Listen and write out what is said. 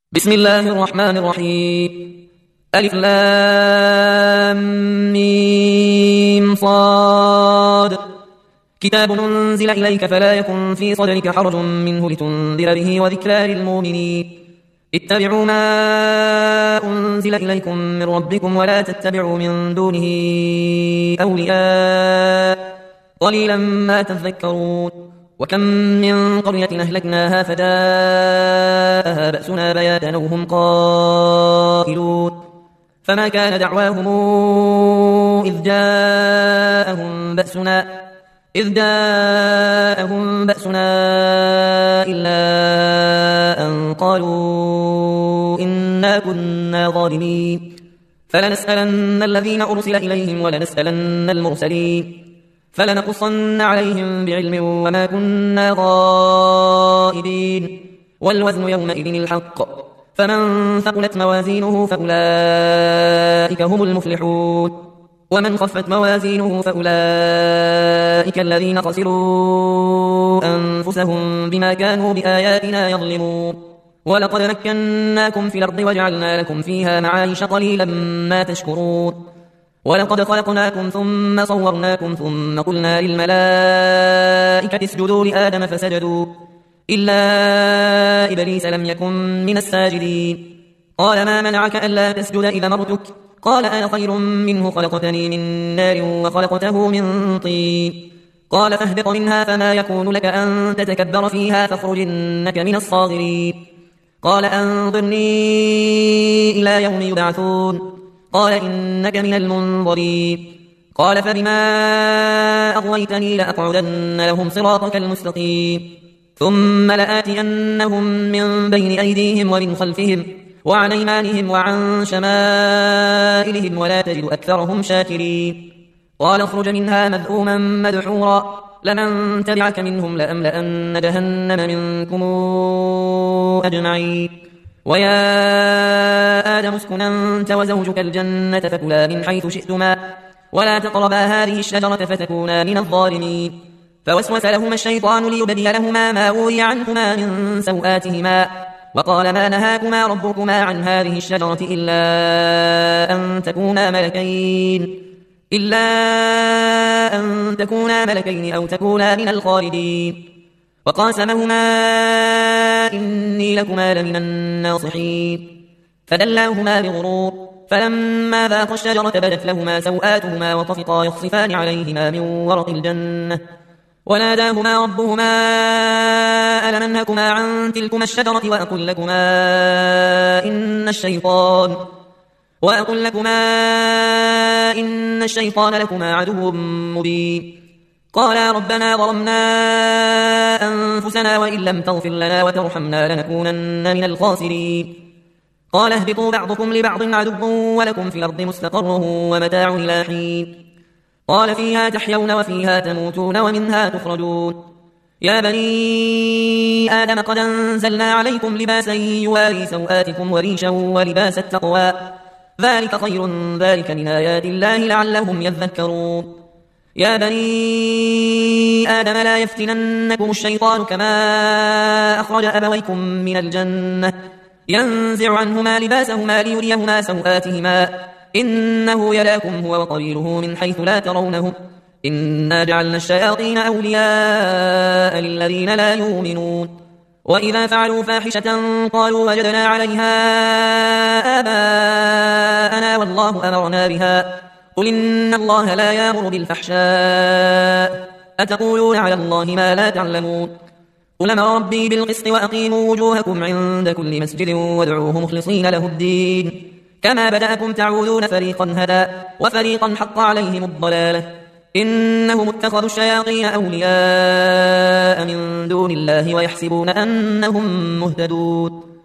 بسم الله الرحمن الرحيم. ألف لام ميم صاد. كتاب أنزل إليك فلا يكن في صدرك حرج منه لتنذر به وذكرى للمؤمنين. اتبعوا ما أنزل إليكم من ربكم ولا تتبعوا من دونه أولياء قليلا ما تذكرون. وكم من قرية أهلكناها فجاءها بأسنا بياتا وهم قائلون. فما كان دعواهم إذ جاءهم بأسنا إلا أن قالوا إنا كنا ظالمين. فلنسألن الذين أرسل إليهم ولنسألن المرسلين. فلنقصن عليهم بعلم وما كنا غائبين. والوزن يومئذ الحق. فمن ثقلت موازينه فأولئك هم المفلحون. ومن خفت موازينه فأولئك الذين خسروا أنفسهم بما كانوا بآياتنا يظلمون. ولقد مكناكم في الأرض وجعلنا لكم فيها معايش قليلا ما تشكرون. ولقد خلقناكم ثم صورناكم ثم قلنا للملائكة اسجدوا لآدم فسجدوا إلا إبليس لم يكن من الساجدين. قال ما منعك ألا تسجد إذا مرتك؟ قال أنا خير منه خلقتني من نار وخلقته من طين. قال فاهبط منها فما يكون لك أن تتكبر فيها فاخرج إنك من الصاغرين. قال أنظرني إلى يوم يبعثون. قال إنك من المنظرين. قال فبما أغويتني لأقعدن لهم صراطك المستقيم ثم لآتينهم من بين أيديهم ومن خلفهم وعن أيمانهم وعن شمائلهم ولا تجد أكثرهم شاكرين. قال اخرج منها مذءوما مدحورا لمن تبعك منهم لأملأن جهنم منكم أجمعين. ويا آدم اسكن أنت وزوجك الجنة فكلا من حيث شئتما ولا تقربا هذه الشجرة فتكونا من الظالمين. فوسوس لهما الشيطان ليبدي لهما ما وري عنهما من سوآتهما وقال ما نهاكما ربكما عن هذه الشجرة إلا أن تكونا ملكين أو تكونا من الخالدين. وقاسمهما إني لكما لمن الناصحين. فدلاهما بغرور فلما ذاقا الشجرة بدت لهما سوآتهما وطفقا يخصفان عليهما من ورق الجنة وناداهما ربهما ألم أنهكما عن تلكما الشجرة وأقل لكما إن الشيطان لكما عدو مبين. قالا ربنا ظلمنا أنفسنا وإن لم تغفر لنا وترحمنا لنكونن من الخاسرين. قال اهبطوا بعضكم لبعض عدو ولكم في الأرض مستقر ومتاع إلى حين. قال فيها تحيون وفيها تموتون ومنها تخرجون. يا بني آدم قد أنزلنا عليكم لباسا يواري سوآتكم وريشا ولباس التقوى ذلك خير ذلك من آيات الله لعلهم يذكرون. يا بني آدم لا يفتننكم الشيطان كما أخرج أبويكم من الجنة ينزع عنهما لباسهما ليريهما سوآتهما إنه يراكم هو وقبيله من حيث لا ترونهم إنا جعلنا الشياطين أولياء للذين لا يؤمنون. وإذا فعلوا فاحشة قالوا وجدنا عليها آباءنا والله أمرنا بها قل إن الله لا يأمر بالفحشاء أتقولون على الله ما لا تعلمون. قل أمر ربي بالقسط وأقيموا وجوهكم عند كل مسجد وادعوه مخلصين له الدين كما بدأكم تعودون فريقا هدى وفريقا حق عليهم الضلالة إنهم اتخذوا الشياطين أولياء من دون الله ويحسبون أنهم مهتدون.